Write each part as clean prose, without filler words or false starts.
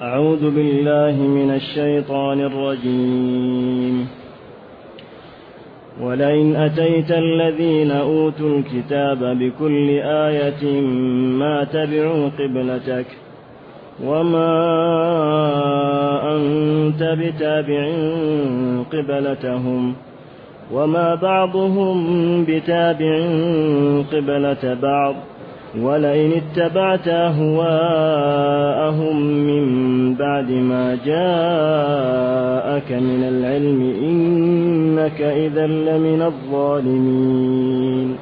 أعوذ بالله من الشيطان الرجيم. ولئن أتيت الذين أوتوا الكتاب بكل آية ما تبعوا قبلتك وما أنت بتابع قبلتهم وما بعضهم بتابع قبلة بعض ولئن اتبعت أهواءهم من بعد ما جاءك من العلم إنك إذا لمن الظالمين.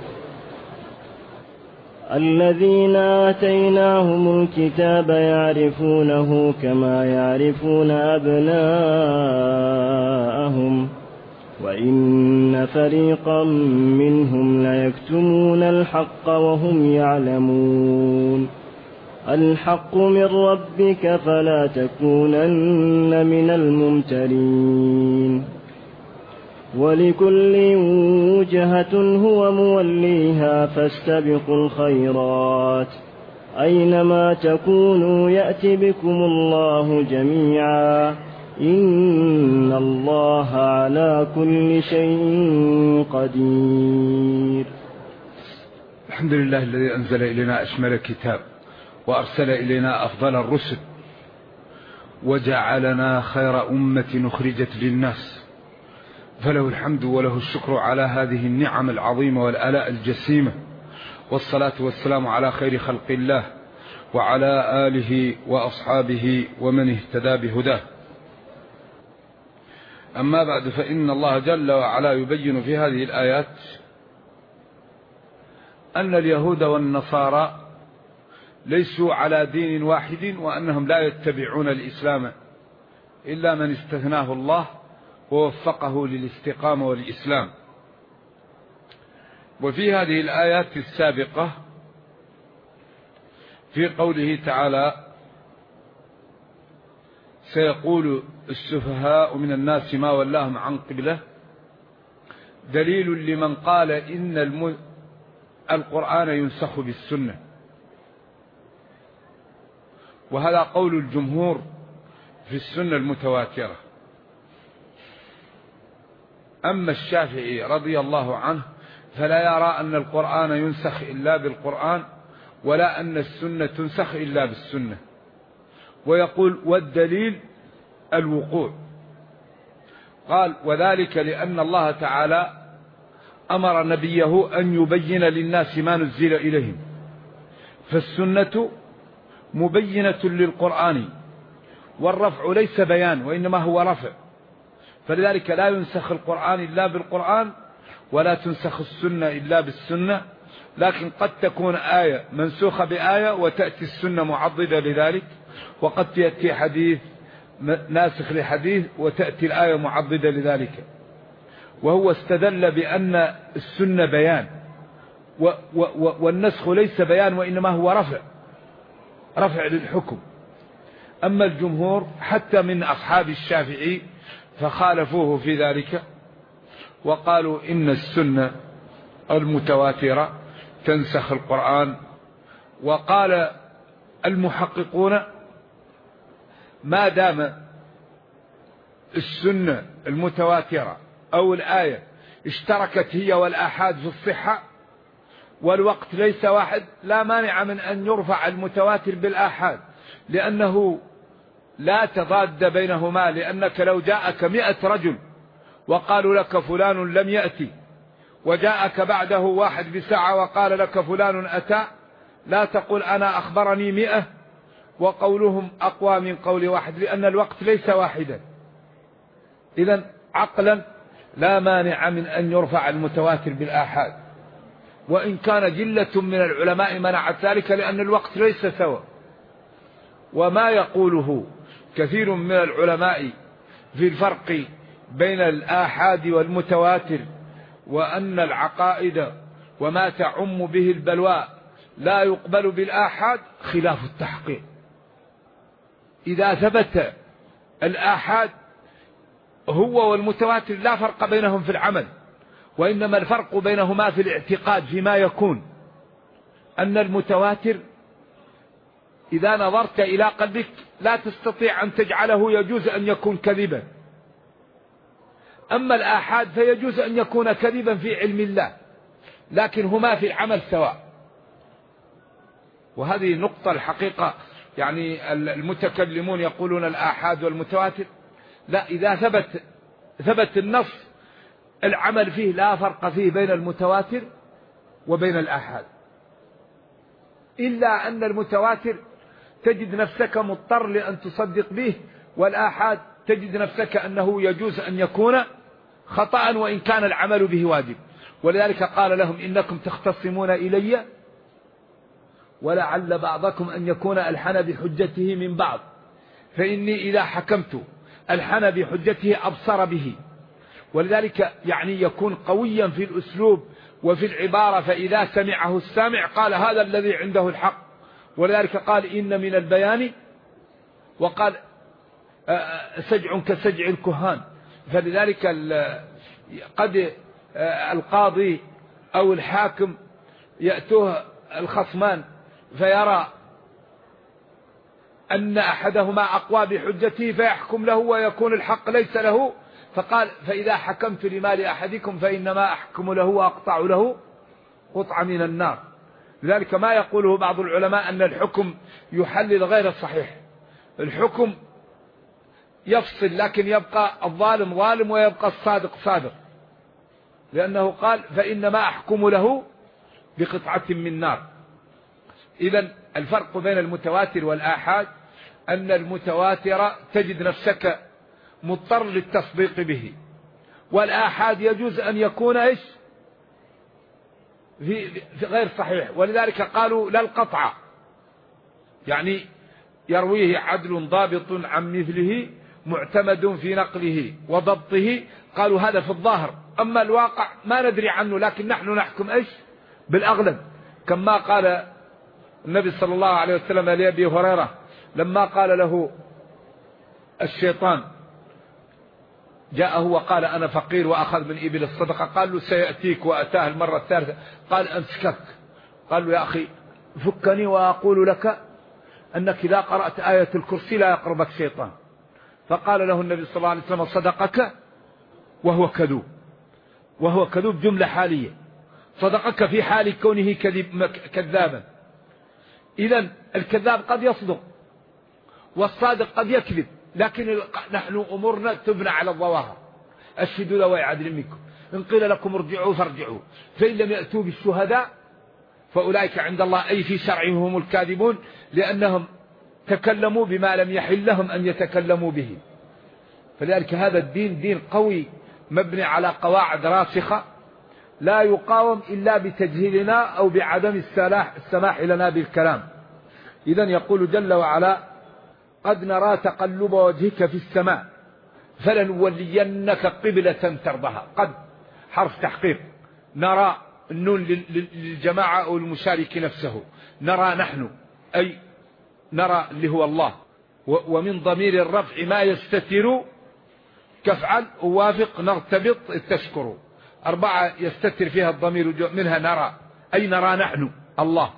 الذين آتيناهم الكتاب يعرفونه كما يعرفون أبناءهم وإن فريقا منهم ليكتمون الحق وهم يعلمون. الحق من ربك فلا تكونن من الممترين. ولكل وجهة هو موليها فاستبقوا الخيرات أينما تكونوا يأت بكم الله جميعا إن الله على كل شيء قدير. الحمد لله الذي أنزل إلينا أشمل الكتاب وأرسل إلينا أفضل الرسل وجعلنا خير أمة أخرجت للناس، فله الحمد وله الشكر على هذه النعم العظيمة والآلاء الجسيمة، والصلاة والسلام على خير خلق الله وعلى آله وأصحابه ومن اهتدى بهداه. أما بعد، فإن الله جل وعلا يبين في هذه الآيات أن اليهود والنصارى ليسوا على دين واحد، وأنهم لا يتبعون الإسلام إلا من استثناه الله ووفقه للاستقامة والإسلام. وفي هذه الآيات السابقة في قوله تعالى: سيقول السفهاء من الناس ما ولاهم عن قبله، دليل لمن قال إن القرآن ينسخ بالسنة، وهذا قول الجمهور في السنة المتواترة. أما الشافعي رضي الله عنه فلا يرى أن القرآن ينسخ إلا بالقرآن، ولا أن السنة تنسخ إلا بالسنة، ويقول والدليل الوقوع. قال: وذلك لأن الله تعالى أمر نبيه أن يبين للناس ما نزل إليهم، فالسنة مبينة للقرآن، والرفع ليس بيان وإنما هو رفع، فلذلك لا ينسخ القرآن إلا بالقرآن ولا تنسخ السنة إلا بالسنة. لكن قد تكون آية منسوخة بآية وتأتي السنة معضدة لذلك، وقد يأتي حديث ناسخ لحديث وتأتي الآية معضدة لذلك. وهو استدل بأن السنة بيان والنسخ ليس بيان وإنما هو رفع للحكم. أما الجمهور حتى من أصحاب الشافعي فخالفوه في ذلك، وقالوا إن السنة المتواترة تنسخ القرآن. وقال المحققون: ما دام السنة المتواترة أو الآية اشتركت هي والآحاد في الصحة والوقت ليس واحد، لا مانع من أن يرفع المتواتر بالآحاد، لأنه لا تضاد بينهما. لأنك لو جاءك 100 رجل وقالوا لك فلان لم يأتي، وجاءك بعده واحد بساعة وقال لك فلان أتى، لا تقول أنا أخبرني 100 وقولهم أقوى من قول واحد، لأن الوقت ليس واحدا. إذن عقلا لا مانع من أن يرفع المتواتر بالآحاد، وإن كان جلة من العلماء منعت ذلك لأن الوقت ليس سوا. وما يقوله كثير من العلماء في الفرق بين الآحاد والمتواتر، وأن العقائد وما تعم به البلوى لا يقبل بالآحاد، خلاف التحقيق. إذا ثبت الآحاد هو والمتواتر لا فرق بينهم في العمل، وإنما الفرق بينهما في الاعتقاد فيما يكون. أن المتواتر إذا نظرت إلى قلبك لا تستطيع أن تجعله يجوز أن يكون كذبا. أما الآحاد فيجوز أن يكون كذبا في علم الله، لكن هما في العمل سواء. وهذه نقطة الحقيقة، يعني المتكلمون يقولون الآحاد والمتواتر، لا، إذا ثبت النص العمل فيه لا فرق فيه بين المتواتر وبين الآحاد، إلا أن المتواتر تجد نفسك مضطر لأن تصدق به، والآحاد تجد نفسك أنه يجوز أن يكون خطأ وإن كان العمل به واجب. ولذلك قال لهم إنكم تختصمون إلي ولعل بعضكم أن يكون ألحن بحجته من بعض، فإني إذا حكمت ألحن بحجته أبصر به. ولذلك يعني يكون قويا في الأسلوب وفي العبارة، فإذا سمعه السامع قال هذا الذي عنده الحق. ولذلك قال إن من البيان، وقال سجع كسجع الكهان. فلذلك قد القاضي أو الحاكم يأتوه الخصمان فيرى أن أحدهما أقوى بحجته فيحكم له ويكون الحق ليس له، فقال فإذا حكمت لمال أحدكم فإنما أحكم له وأقطع له قطعة من النار. لذلك ما يقوله بعض العلماء أن الحكم يحلل غير الصحيح. الحكم يفصل، لكن يبقى الظالم ظالم ويبقى الصادق صادق، لأنه قال فإنما أحكم له بقطعة من نار. إذن الفرق بين المتواتر والآحاد أن المتواتر تجد نفسك مضطر للتصديق به، والآحاد يجوز أن يكون إيش في غير صحيح. ولذلك قالوا لا القطع، يعني يرويه عدل ضابط عن مثله معتمد في نقله وضبطه. قالوا هذا في الظاهر، أما الواقع ما ندري عنه، لكن نحن نحكم إيش بالأغلب. كما قال النبي صلى الله عليه وسلم لأبي هريرة لما قال له الشيطان، جاءه وقال أنا فقير وأخذ من إبل الصدقة، قال له سيأتيك، وأتاه المرة الثالثة قال أمسكك، قال له يا أخي فكني وأقول لك أنك إذا قرأت آية الكرسي لا يقربك شيطان. فقال له النبي صلى الله عليه وسلم صدقك وهو كذوب. وهو كذوب جملة حالية، صدقك في حال كونه كذابا. إذن الكذاب قد يصدق والصادق قد يكذب، لكن نحن أمورنا تبنى على الظواهر. أشهدوا ذوي عدل منكم، إن قيل لكم ارجعوا فارجعوا، فإن لم يأتوا بالشهداء فأولئك عند الله، أي في شرعهم هم الكاذبون، لأنهم تكلموا بما لم يحل لهم أن يتكلموا به. فلذلك هذا الدين دين قوي مبني على قواعد راسخة لا يقاوم إلا بتجهيلنا أو بعدم السماح لنا بالكلام. إذن يقول جل وعلا قد نرى تقلب وجهك في السماء فلنولينك قبلة ترضها. قد حرف تحقيق، نرى النون للجماعة أو المشارك نفسه، نرى نحن أي نرى اللي هو الله. ومن ضمير الرفع ما يستتر كفعل ووافق نرتبط تشكر، 4 يستتر فيها الضمير، منها نرى أي نرى نحن الله.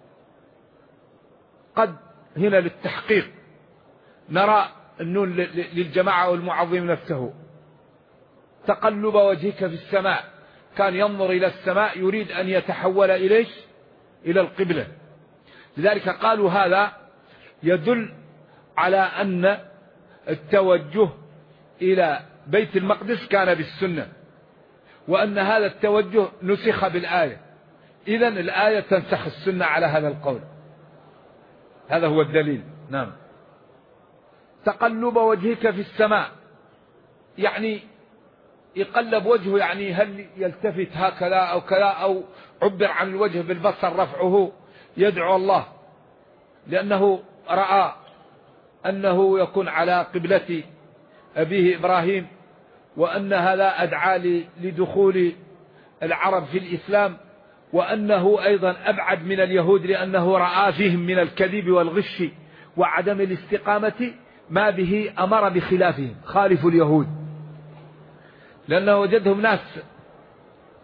قد هنا للتحقيق، نرى النون للجماعة والمعظم نفسه. تقلب وجهك في السماء، كان ينظر إلى السماء يريد أن يتحول إليش إلى القبلة. لذلك قالوا هذا يدل على أن التوجه إلى بيت المقدس كان بالسنة، وأن هذا التوجه نسخ بالآية. إذن الآية تنسخ السنة على هذا القول، هذا هو الدليل. نعم. تقلب وجهك في السماء يعني يقلب وجهه، يعني هل يلتفت هكذا أو كذا، أو عبر عن الوجه بالبصر رفعه يدعو الله، لأنه رأى أنه يكون على قبلة أبيه إبراهيم، وأن هذا أدعى لدخول العرب في الإسلام، وأنه أيضا أبعد من اليهود، لأنه رأى فيهم من الكذب والغش وعدم الاستقامة ما به أمر بخلافهم، خالفوا اليهود، لأنه وجدهم ناس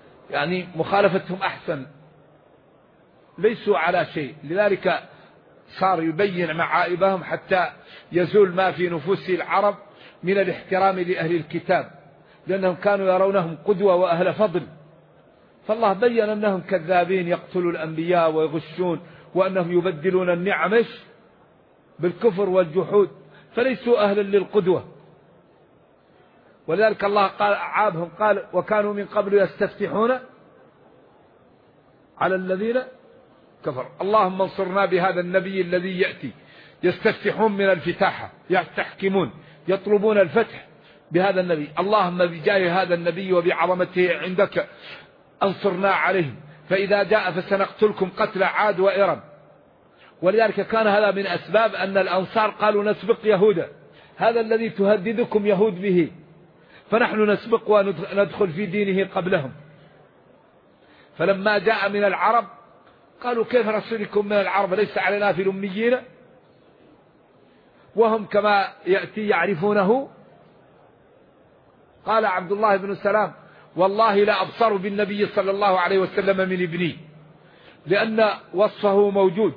يعني مخالفتهم أحسن، ليسوا على شيء. لذلك صار يبين معائبهم حتى يزول ما في نفوس العرب من الاحترام لأهل الكتاب، لأنهم كانوا يرونهم قدوة وأهل فضل. فالله بين أنهم كذابين يقتلوا الأنبياء ويغشون، وأنهم يبدلون النعم بالكفر والجحود، فليسوا أهلا للقدوة. ولذلك الله قال عابهم، قال وكانوا من قبل يستفتحون على الذين كفروا. اللهم انصرنا بهذا النبي الذي يأتي، يستفتحون من الفتاحة، يستحكمون، يطلبون الفتح بهذا النبي. اللهم بجاه هذا النبي وبعظمته عندك انصرنا عليهم، فإذا جاء فسنقتلكم قتل عاد وإرم. ولذلك كان هذا من أسباب أن الأنصار قالوا نسبق يهودا، هذا الذي تهددكم يهود به، فنحن نسبق وندخل في دينه قبلهم. فلما جاء من العرب قالوا كيف رسولكم من العرب ليس علينا في الأميين، وهم كما يأتي يعرفونه. قال عبد الله بن سلام والله لا أبصر بالنبي صلى الله عليه وسلم من ابني، لأن وصفه موجود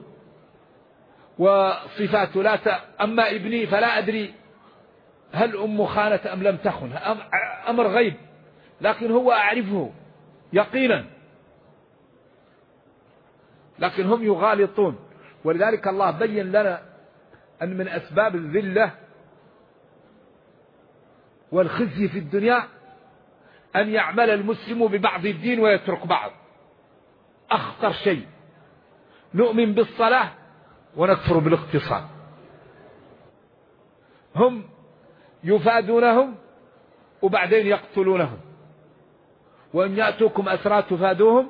وصفاته لا أما ابني فلا أدري هل أم خانت أم لم تخن، أمر غيب، لكن هو أعرفه يقينا، لكن هم يغالطون. ولذلك الله بين لنا أن من أسباب الذلة والخزي في الدنيا أن يعمل المسلم ببعض الدين ويترك بعض. أخطر شيء نؤمن بالصلاة ونكفر بالاقتصاد. هم يفادونهم وبعدين يقتلونهم، وإن يأتوكم أسرى تفادوهم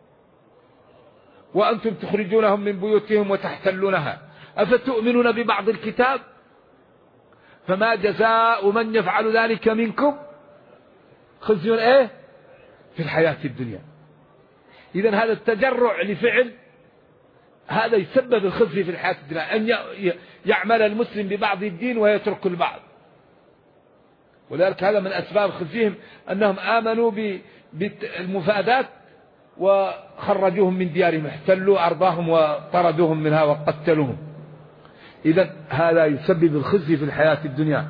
وأنتم تخرجونهم من بيوتهم وتحتلونها، أفتؤمنون ببعض الكتاب؟ فما جزاء من يفعل ذلك منكم خزي في الحياة الدنيا. إذن هذا التجرع لفعل هذا يسبب الخزي في الحياة الدنيا، أن يعمل المسلم ببعض الدين ويترك البعض. ولذلك هذا من أسباب خزيهم أنهم آمنوا بالمفادات وخرجوهم من ديارهم، احتلوا أرضاهم وطردوهم منها وقتلوهم. إذن هذا يسبب الخزي في الحياة الدنيا.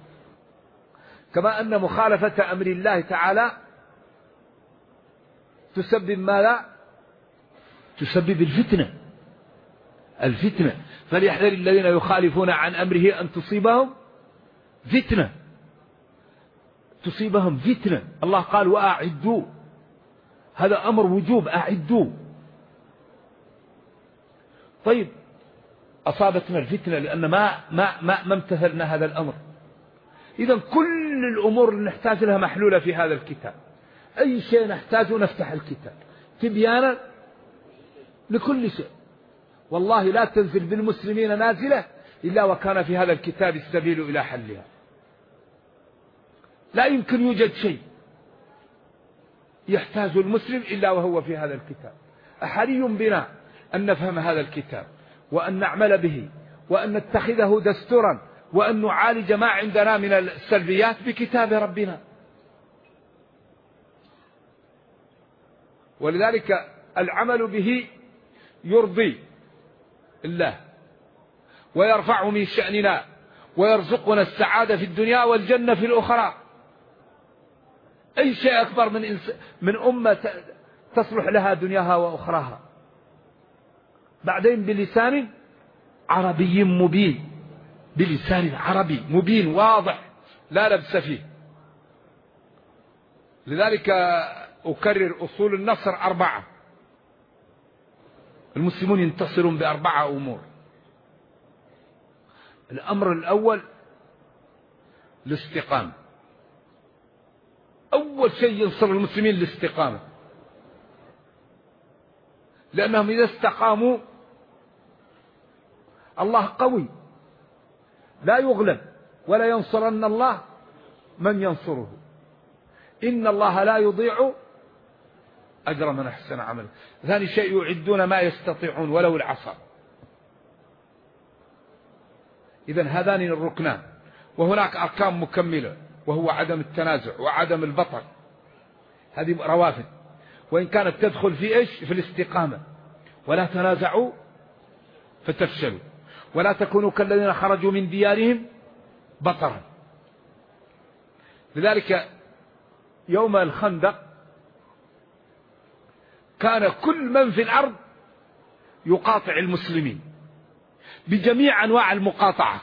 كما أن مخالفة أمر الله تعالى تسبب ماذا؟ تسبب الفتنة. فليحذر الذين يخالفون عن أمره أن تصيبهم فتنة. الله قال وأعدوا، هذا أمر وجوب، أعدوا. طيب أصابتنا الفتنة لأن ما امتثلنا هذا الأمر. إذن كل الأمور اللي نحتاج لها محلولة في هذا الكتاب، أي شيء نحتاجه نفتح الكتاب تبيانا لكل شيء. والله لا تنزل بالمسلمين نازلة إلا وكان في هذا الكتاب السبيل إلى حلها. لا يمكن يوجد شيء يحتاج المسلم إلا وهو في هذا الكتاب. أحري بنا أن نفهم هذا الكتاب وأن نعمل به وأن نتخذه دستورا وأن نعالج ما عندنا من السلبيات بكتاب ربنا. ولذلك العمل به يرضي الله ويرفع من شأننا ويرزقنا السعادة في الدنيا والجنة في الأخرى. أي شيء أكبر من أمة تصلح لها دنياها وأخراها. بعدين بلسان عربي مبين، بلسان عربي مبين واضح لا لبس فيه. لذلك أكرر أصول النصر 4. المسلمون ينتصرون ب4 أمور. الأمر الأول الاستقامة. أول شيء ينصر المسلمين الاستقامة، لأنهم إذا استقاموا الله قوي لا يغلب، ولا ينصرن الله من ينصره. إن الله لا يضيع أجر من أحسن عملا. ثاني شيء يعدون ما يستطيعون ولو العصا. إذن هذان الركنان. وهناك أركان مكملة وهو عدم التنازع وعدم البطر، هذه روافد، وإن كانت تدخل في إيش؟ في الاستقامة. ولا تنازعوا فتفشلوا ولا تكونوا كالذين خرجوا من ديارهم بطرا. لذلك يوم الخندق كان كل من في الأرض يقاطع المسلمين بجميع أنواع المقاطعة.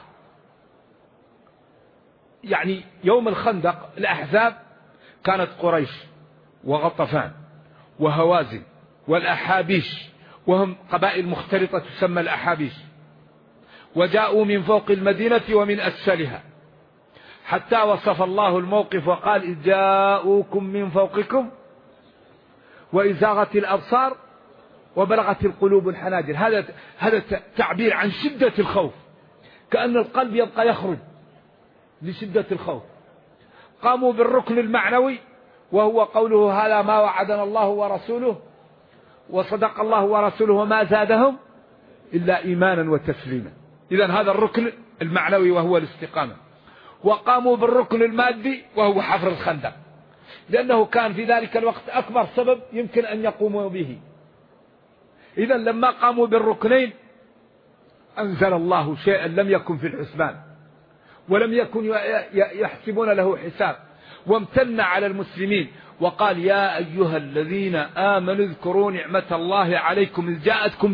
يعني يوم الخندق الأحزاب كانت قريش وغطفان وهوازن والأحابيش، وهم قبائل مختلطة تسمى الأحابيش، وجاءوا من فوق المدينة ومن أسفلها، حتى وصف الله الموقف وقال إذ جاءوكم من فوقكم وإذ زاغت الأبصار وبلغت القلوب الحناجر. هذا تعبير عن شدة الخوف، كأن القلب يبقى يخرج لشدة الخوف. قاموا بالركن المعنوي وهو قوله هذا ما وعدنا الله ورسوله وصدق الله ورسوله وما زادهم إلا إيمانا وتسليما. إذن هذا الركن المعنوي وهو الاستقامة. وقاموا بالركن المادي وهو حفر الخندق، لأنه كان في ذلك الوقت أكبر سبب يمكن أن يقوموا به. إذن لما قاموا بالركنين أنزل الله شيئا لم يكن في الحسبان ولم يكن يحسبون له حساب، وامتن على المسلمين وقال يا أيها الذين آمنوا اذكروا نعمة الله عليكم إذ جاءتكم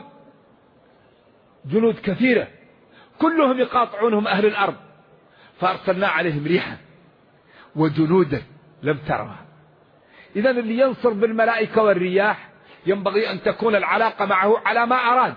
جنود كثيرة كلهم يقاطعونهم أهل الأرض فأرسلنا عليهم ريحا وجنودا لم ترها. إذن اللي ينصر بالملائكة والرياح ينبغي أن تكون العلاقة معه على ما أراد،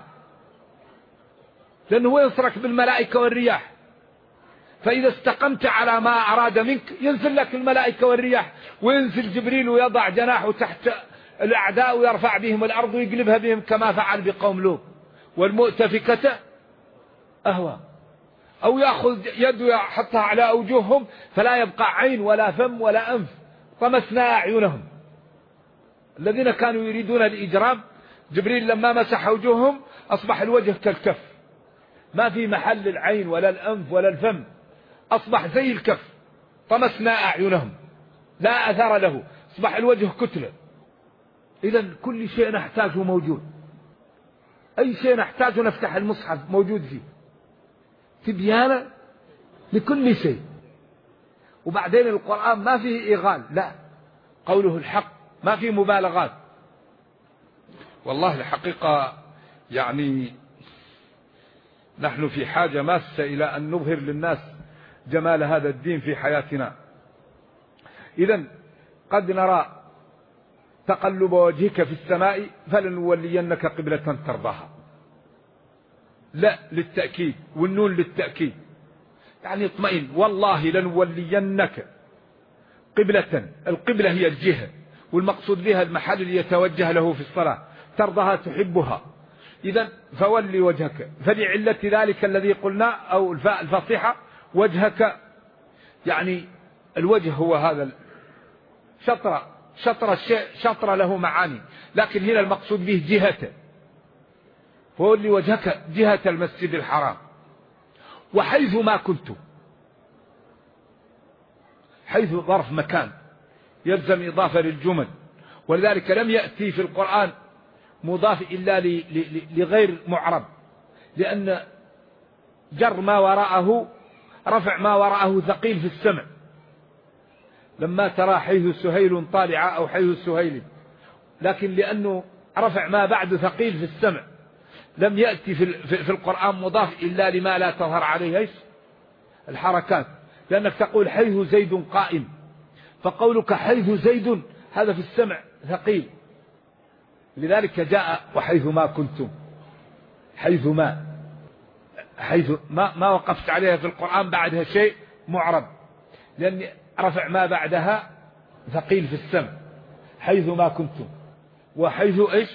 لأنه ينصرك بالملائكة والرياح، فإذا استقمت على ما أراد منك ينزل لك الملائكة والرياح، وينزل جبريل ويضع جناحه تحت الأعداء ويرفع بهم الأرض ويقلبها بهم كما فعل بقوم لوط والمؤتفكة أهوى، أو يأخذ يده يحطها على أوجههم فلا يبقى عين ولا فم ولا أنف، طمسنا أعينهم. الذين كانوا يريدون الإجرام جبريل لما مسح وجوههم أصبح الوجه كالكف، ما في محل العين ولا الأنف ولا الفم، أصبح زي الكف، طمسنا أعينهم لا أثر له، أصبح الوجه كتلة. إذن كل شيء نحتاجه موجود، أي شيء نحتاجه نفتح المصحف موجود فيه تبيانا لكل شيء. وبعدين القرآن ما فيه إيغال، لا، قوله الحق ما فيه مبالغات. والله الحقيقة يعني نحن في حاجة ماسة إلى أن نظهر للناس جمال هذا الدين في حياتنا. إذن قد نرى تقلب وجهك في السماء فلنولينك قبلة ترضاها، لا للتأكيد، والنون للتأكيد، يعني اطمئن والله لنولينك قبلة. القبلة هي الجهة، والمقصود بها المحل اللي يتوجه له في الصلاة، ترضاها تحبها. إذن فولي وجهك، فلعلة ذلك الذي قلنا أو الفاء الفصيحة وجهك، يعني الوجه هو هذا شطر الشيء، شطر له معاني، لكن هنا المقصود به جهته، فولي وجهك جهة المسجد الحرام وحيث ما كنت. حيث ظرف مكان يلزم إضافة للجمل، ولذلك لم يأتي في القرآن مضاف إلا لغير معرب، لأن جر ما وراءه رفع ما وراءه ثقيل في السمع. لما ترى حيث سهيل طالعة أو حيث سهيل، لكن لأنه رفع ما بعد ثقيل في السمع لم يأتي في القرآن مضاف إلا لما لا تظهر عليه الحركات، لأنك تقول حيث زيد قائم، فقولك حيث زيد هذا في السمع ثقيل، لذلك جاء وحيث ما كنتم، حيث ما وقفت عليها في القرآن بعدها شيء معرب، لأن رفع ما بعدها ثقيل في السمع، حيث ما كنتم. وحيث إيش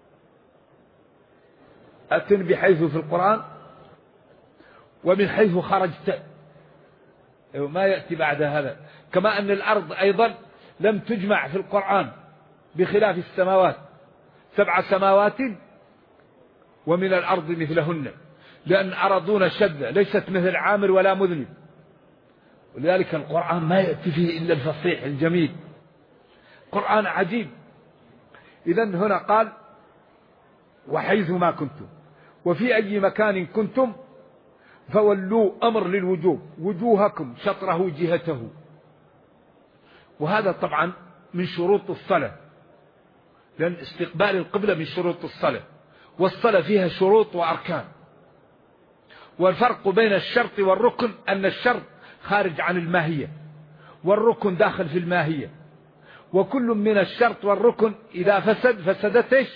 أتن بحيث في القرآن، ومن حيث خرجت ما يأتي بعد هذا. كما أن الأرض أيضا لم تجمع في القرآن بخلاف السماوات، 7 سماوات ومن الأرض مثلهن، لأن أرضون شدة ليست مثل عامر ولا مذنب، ولذلك القرآن ما يأتي فيه إلا الفصيح الجميل، قرآن عجيب. إذن هنا قال وحيث ما كنتم، وفي أي مكان كنتم فولوا أمر للوجوب وجوهكم شطره جهته. وهذا طبعا من شروط الصلاة، لأن استقبال القبلة من شروط الصلاة، والصلاة فيها شروط وأركان. والفرق بين الشرط والركن أن الشرط خارج عن الماهية والركن داخل في الماهية، وكل من الشرط والركن إذا فسدت إيش؟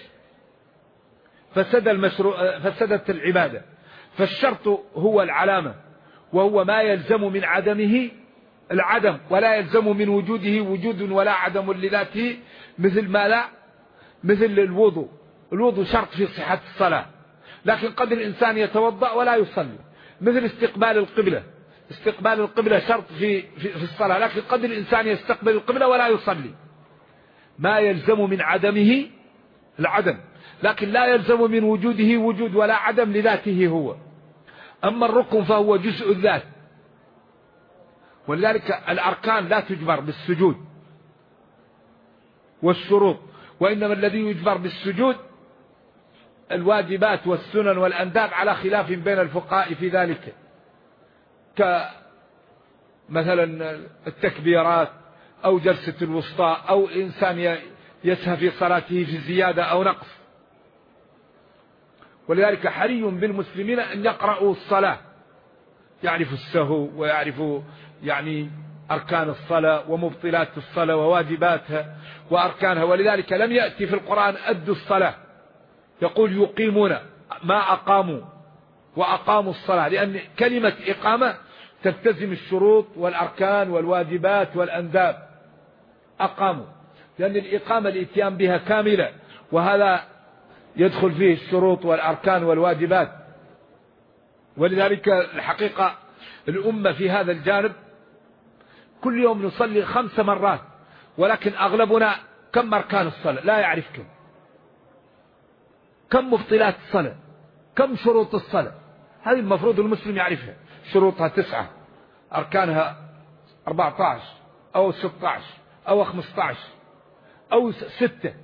فسدت العبادة. فالشرط هو العلامة، وهو ما يلزم من عدمه العدم، ولا يلزم من وجوده وجود ولا عدم لذاته، مثل ما لا مثل الوضوء شرط في صحة الصلاة، لكن قد الإنسان يتوضأ ولا يصلي. مثل استقبال القبلة شرط في الصلاة، لكن قد الإنسان يستقبل القبلة ولا يصلي. ما يلزم من عدمه العدم، لكن لا يلزم من وجوده وجود ولا عدم لذاته هو. أما الركن فهو جزء الذات، ولذلك الأركان لا تجبر بالسجود والشروط، وإنما الذي يجبر بالسجود الواجبات والسنن والأنداب، على خلاف بين الفقهاء في ذلك، كمثلا التكبيرات أو جلسة الوسطى، أو إنسان يسهى في صلاته في زيادة أو نقص. ولذلك حري بالمسلمين أن يقرأوا الصلاة، يعرفوا السهو ويعرفوا يعني أركان الصلاة ومبطلات الصلاة وواجباتها وأركانها. ولذلك لم يأتي في القرآن أدوا الصلاة، يقول يقيمون ما أقاموا وأقاموا الصلاة، لأن كلمة إقامة تلتزم الشروط والأركان والواجبات والأنداب. أقاموا، لأن الإقامة الإتيان بها كاملة، وهذا يدخل فيه الشروط والأركان والواجبات. ولذلك الحقيقة الأمة في هذا الجانب كل يوم نصلي 5 مرات، ولكن أغلبنا كم أركان الصلاة لا يعرف، كم مبطلات الصلاة، كم شروط الصلاة. هذه المفروض المسلم يعرفها. شروطها 9، أركانها 14 أو 16 أو 15 أو 6.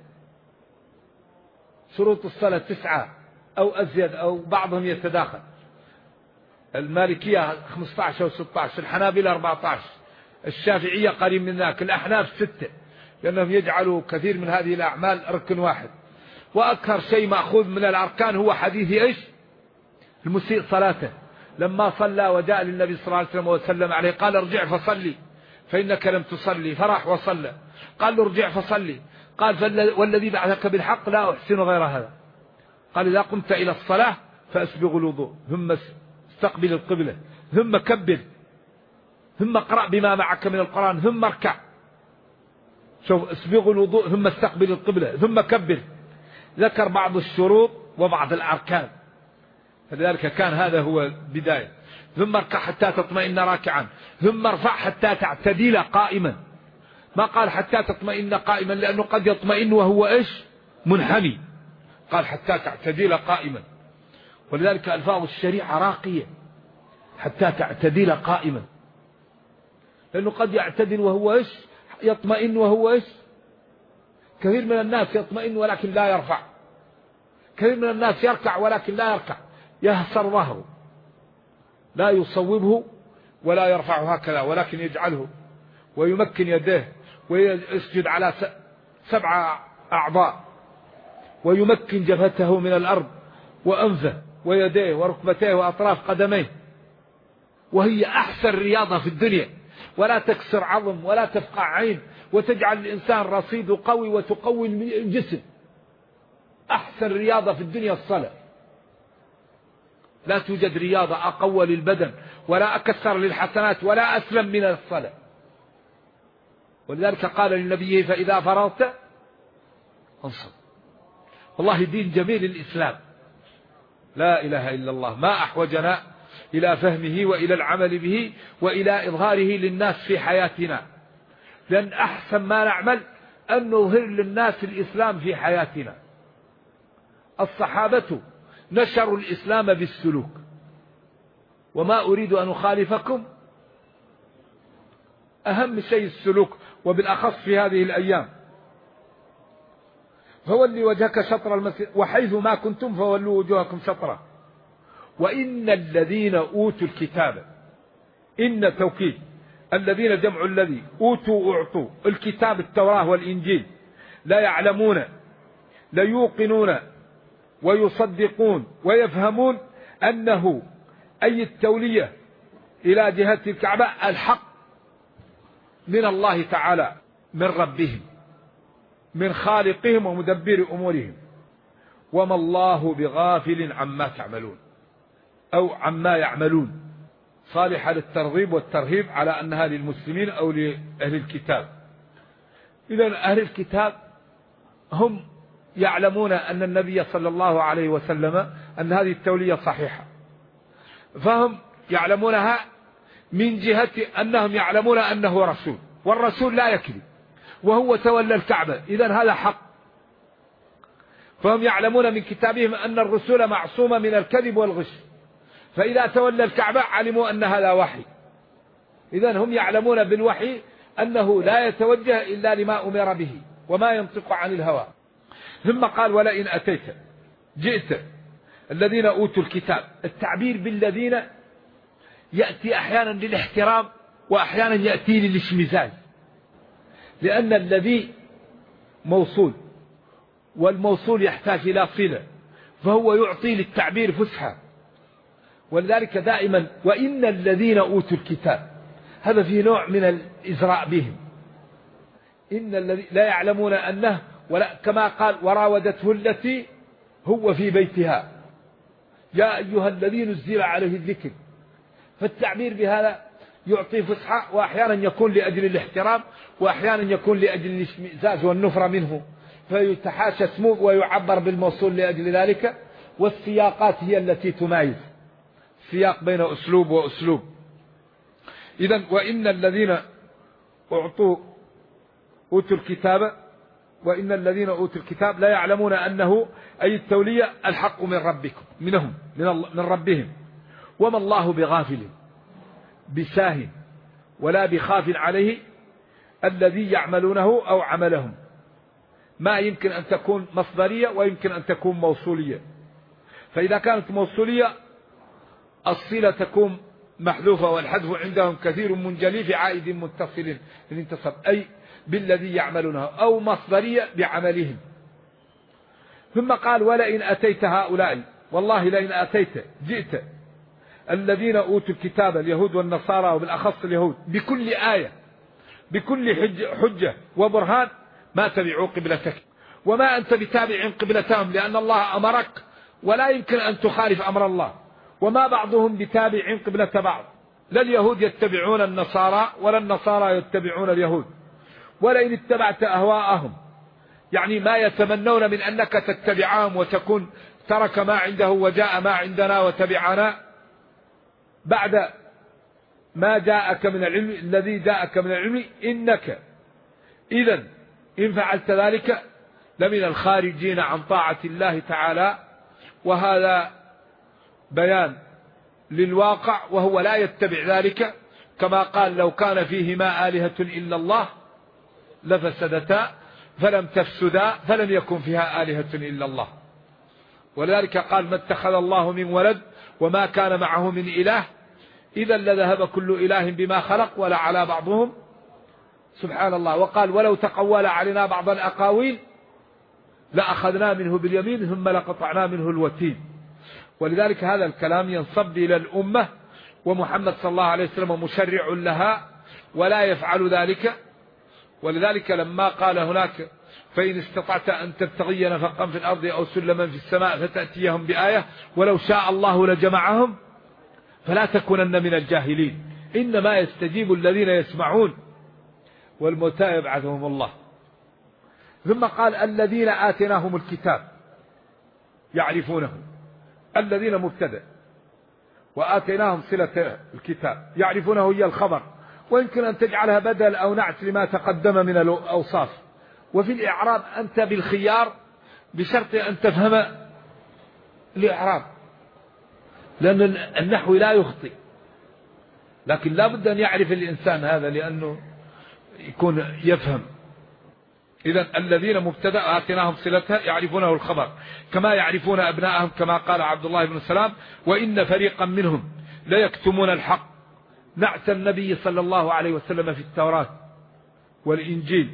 شروط الصلاة 9 أو أزيد، أو بعضهم يتداخل. المالكية 15 أو 16، الحنابلة 14، الشافعية قريب من ذاك، الأحناف 6، لأنهم يجعلوا كثير من هذه الأعمال ركن واحد. وأكثر شيء مأخوذ من الأركان هو حديث إيش؟ المسيء صلاته، لما صلى وجاء للنبي صلى الله عليه وسلم وسلم عليه قال ارجع فصلي فإنك لم تصلي، فراح وصلى. قال له ارجع فصلي، قال والذي بعثك بالحق لا أحسن غير هذا. قال إذا قمت إلى الصلاة فأسبغ الوضوء، ثم استقبل القبلة، ثم كبر، ثم اقرأ بما معك من القرآن، ثم اركع. شوف، اسبغ الوضوء ثم استقبل القبلة ثم كبر. ذكر بعض الشروط وبعض الأركان، فلذلك كان هذا هو البداية. ثم اركع حتى تطمئن راكعا، ثم ارفع حتى تعتدل قائما. ما قال حتى تطمئن قائما، لأنه قد يطمئن وهو إيش؟ منحني. قال حتى تعتدل قائما، ولذلك ألفاظ الشريعة راقية. حتى تعتدل قائما، لأنه قد يعتدل وهو إيش؟ يطمئن وهو إيش؟ كثير من الناس يطمئن ولكن لا يرفع، كثير من الناس يركع ولكن لا يركع، يهسر ظهره، لا يصوبه ولا يرفعه هكذا، ولكن يجعله ويمكن يديه ويسجد على 7 أعضاء، ويمكن جبهته من الأرض وأنفه ويديه وركبتيه وأطراف قدميه، وهي أحسن رياضة في الدنيا، ولا تكسر عظم ولا تفقع عين، وتجعل الإنسان رصيد قوي وتقوي الجسم. أحسن رياضة في الدنيا الصلاة. لا توجد رياضة أقوى للبدن ولا أكثر للحسنات ولا أسلم من الصلاة. ولذلك قال للنبي فإذا فرغت انصب. والله دين جميل الإسلام، لا إله إلا الله. ما أحوجنا إلى فهمه وإلى العمل به وإلى إظهاره للناس في حياتنا، لأن أحسن ما نعمل أن نظهر للناس الإسلام في حياتنا. الصحابة نشروا الإسلام بالسلوك، وما أريد أن أخالفكم، أهم شيء السلوك، وبالأخص في هذه الأيام. فولي وجهك شطر المسجد وحيث ما كنتم فولوا وجوهكم شطره. وإن الذين أوتوا الكتاب، إن توكيد، الذين جمع الذي، أوتوا أعطوا الكتاب التوراة والإنجيل، لا يعلمون، لا يوقنون ويصدقون ويفهمون أنه أي التولية إلى جهة الكعبة الحق من الله تعالى، من ربهم، من خالقهم ومدبر أمورهم. وما الله بغافل عما تعملون أو عما يعملون، صالحة للترغيب والترهيب على أنها للمسلمين أو لأهل الكتاب. إذن أهل الكتاب هم يعلمون أن النبي صلى الله عليه وسلم أن هذه التولية صحيحة، فهم يعلمونها من جهة أنهم يعلمون أنه رسول، والرسول لا يكذب، وهو تولى الكعبة، إذن هذا حق. فهم يعلمون من كتابهم أن الرسول معصومة من الكذب والغش، فإذا تولى الكعبة علموا أن هذا وحي، إذن هم يعلمون بالوحي أنه لا يتوجه إلا لما أمر به وما ينطق عن الهوى. ثم قال ولئن أتيت جئت الذين أوتوا الكتاب. التعبير بالذين يأتي أحيانا للاحترام وأحيانا يأتي للاشمئزاز، لأن الذي موصول، والموصول يحتاج إلى صلة، فهو يعطي للتعبير فسحة. ولذلك دائما وإن الذين أوتوا الكتاب، هذا فيه نوع من الإزراء بهم. إن الذين لا يعلمون أنه، ولا كما قال وراودته التي هو في بيتها يا أيها الذين نزل عليه الذكر. فالتعبير بهذا يعطي فسحة، وأحيانا يكون لأجل الاحترام، وأحيانا يكون لأجل الاشمئزاز والنفرة منه، فيتحاشى اسمه ويعبر بالموصول لأجل ذلك. والسياقات هي التي تمايز، سياق بين أسلوب وأسلوب. إذن وإن الذين أوتوا الكتاب، وإن الذين أوتوا الكتاب لا يعلمون أنه أي التولية الحق من ربكم، من ربهم. وما الله بغافل بساه ولا بخاف عليه الذي يعملونه أو عملهم. ما يمكن أن تكون مصدرية ويمكن أن تكون موصولية. فإذا كانت موصولية الصلة تكون محذوفة، والحذف عندهم كثير منجلي في عائد متصل للانتصاب، أي بالذي يعملونه، أو مصدرية بعملهم. ثم قال ولئن أتيت هؤلاء، والله لئن أتيت جئت الذين أوتوا الكتاب اليهود والنصارى، وبالأخص اليهود، بكل آية بكل حجة وبرهان ما تبعوا قبلتك، وما أنت بتابع قبلتهم، لأن الله أمرك ولا يمكن أن تخالف أمر الله. وما بعضهم بتابع قبلة بعض، لا اليهود يتبعون النصارى ولا النصارى يتبعون اليهود. ولئن اتبعت أهواءهم، يعني ما يتمنون من أنك تتبعهم وتكون ترك ما عنده وجاء ما عندنا وتبعنا بعد ما جاءك من العلم، الذي جاءك من العلم، إنك إذن إن فعلت ذلك لمن الخارجين عن طاعة الله تعالى. وهذا بيان للواقع، وهو لا يتبع ذلك، كما قال لو كان فيهما آلهة إلا الله لفسدتا فلم تفسدا فلم يكن فيها آلهة إلا الله. ولذلك قال ما اتخذ الله من ولد وما كان معه من إله إذا لذهب كل إله بما خلق ولا على بعضهم سبحان الله. وقال ولو تقول علينا بعض الأقاويل لأخذنا منه باليمين ثم لقطعنا منه الوتين. ولذلك هذا الكلام ينصب إلى الأمة، ومحمد صلى الله عليه وسلم مشرع لها ولا يفعل ذلك. ولذلك لما قال هناك فإن استطعت أن تبتغي نفقا في الأرض أو سلما في السماء فتأتيهم بآية ولو شاء الله لجمعهم فلا تكونن من الجاهلين، إنما يستجيب الذين يسمعون والموتى يبعثهم الله. ثم قال الذين آتيناهم الكتاب يعرفونه، الذين مبتدأ وآتيناهم صلة الكتاب، يعرفونه هي الخبر، ويمكن أن تجعلها بدل أو نعت لما تقدم من الأوصاف. وفي الإعراب أنت بالخيار بشرط أن تفهم الإعراب، لأن النحو لا يخطئ، لكن لا بد أن يعرف الإنسان هذا لأنه يكون يفهم. إذن الذين مبتدأ آتيناهم صلتها يعرفونه الخبر كما يعرفون أبناءهم، كما قال عبد الله بن سلام: وإن فريقا منهم ليكتمون الحق. نعت النبي صلى الله عليه وسلم في التوراة والإنجيل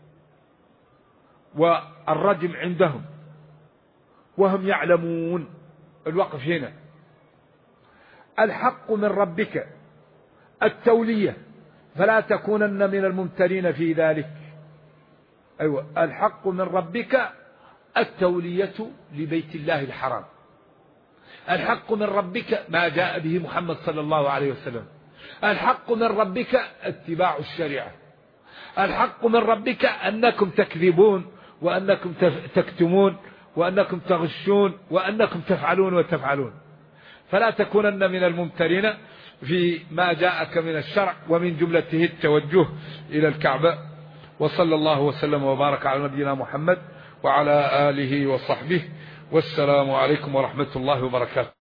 والرجم عندهم وهم يعلمون. الوقف هنا. الحق من ربك التولية، فلا تكونن من الممترين في ذلك. أيوة، الحق من ربك التولية لبيت الله الحرام. الحق من ربك ما جاء به محمد صلى الله عليه وسلم. الحق من ربك اتباع الشريعة. الحق من ربك أنكم تكذبون وأنكم تكتمون وأنكم تغشون وأنكم تفعلون وتفعلون. فلا تكونن من الممترين في ما جاءك من الشرع، ومن جملته التوجه إلى الكعبة. وصلى الله وسلم وبارك على نبينا محمد وعلى آله وصحبه، والسلام عليكم ورحمة الله وبركاته.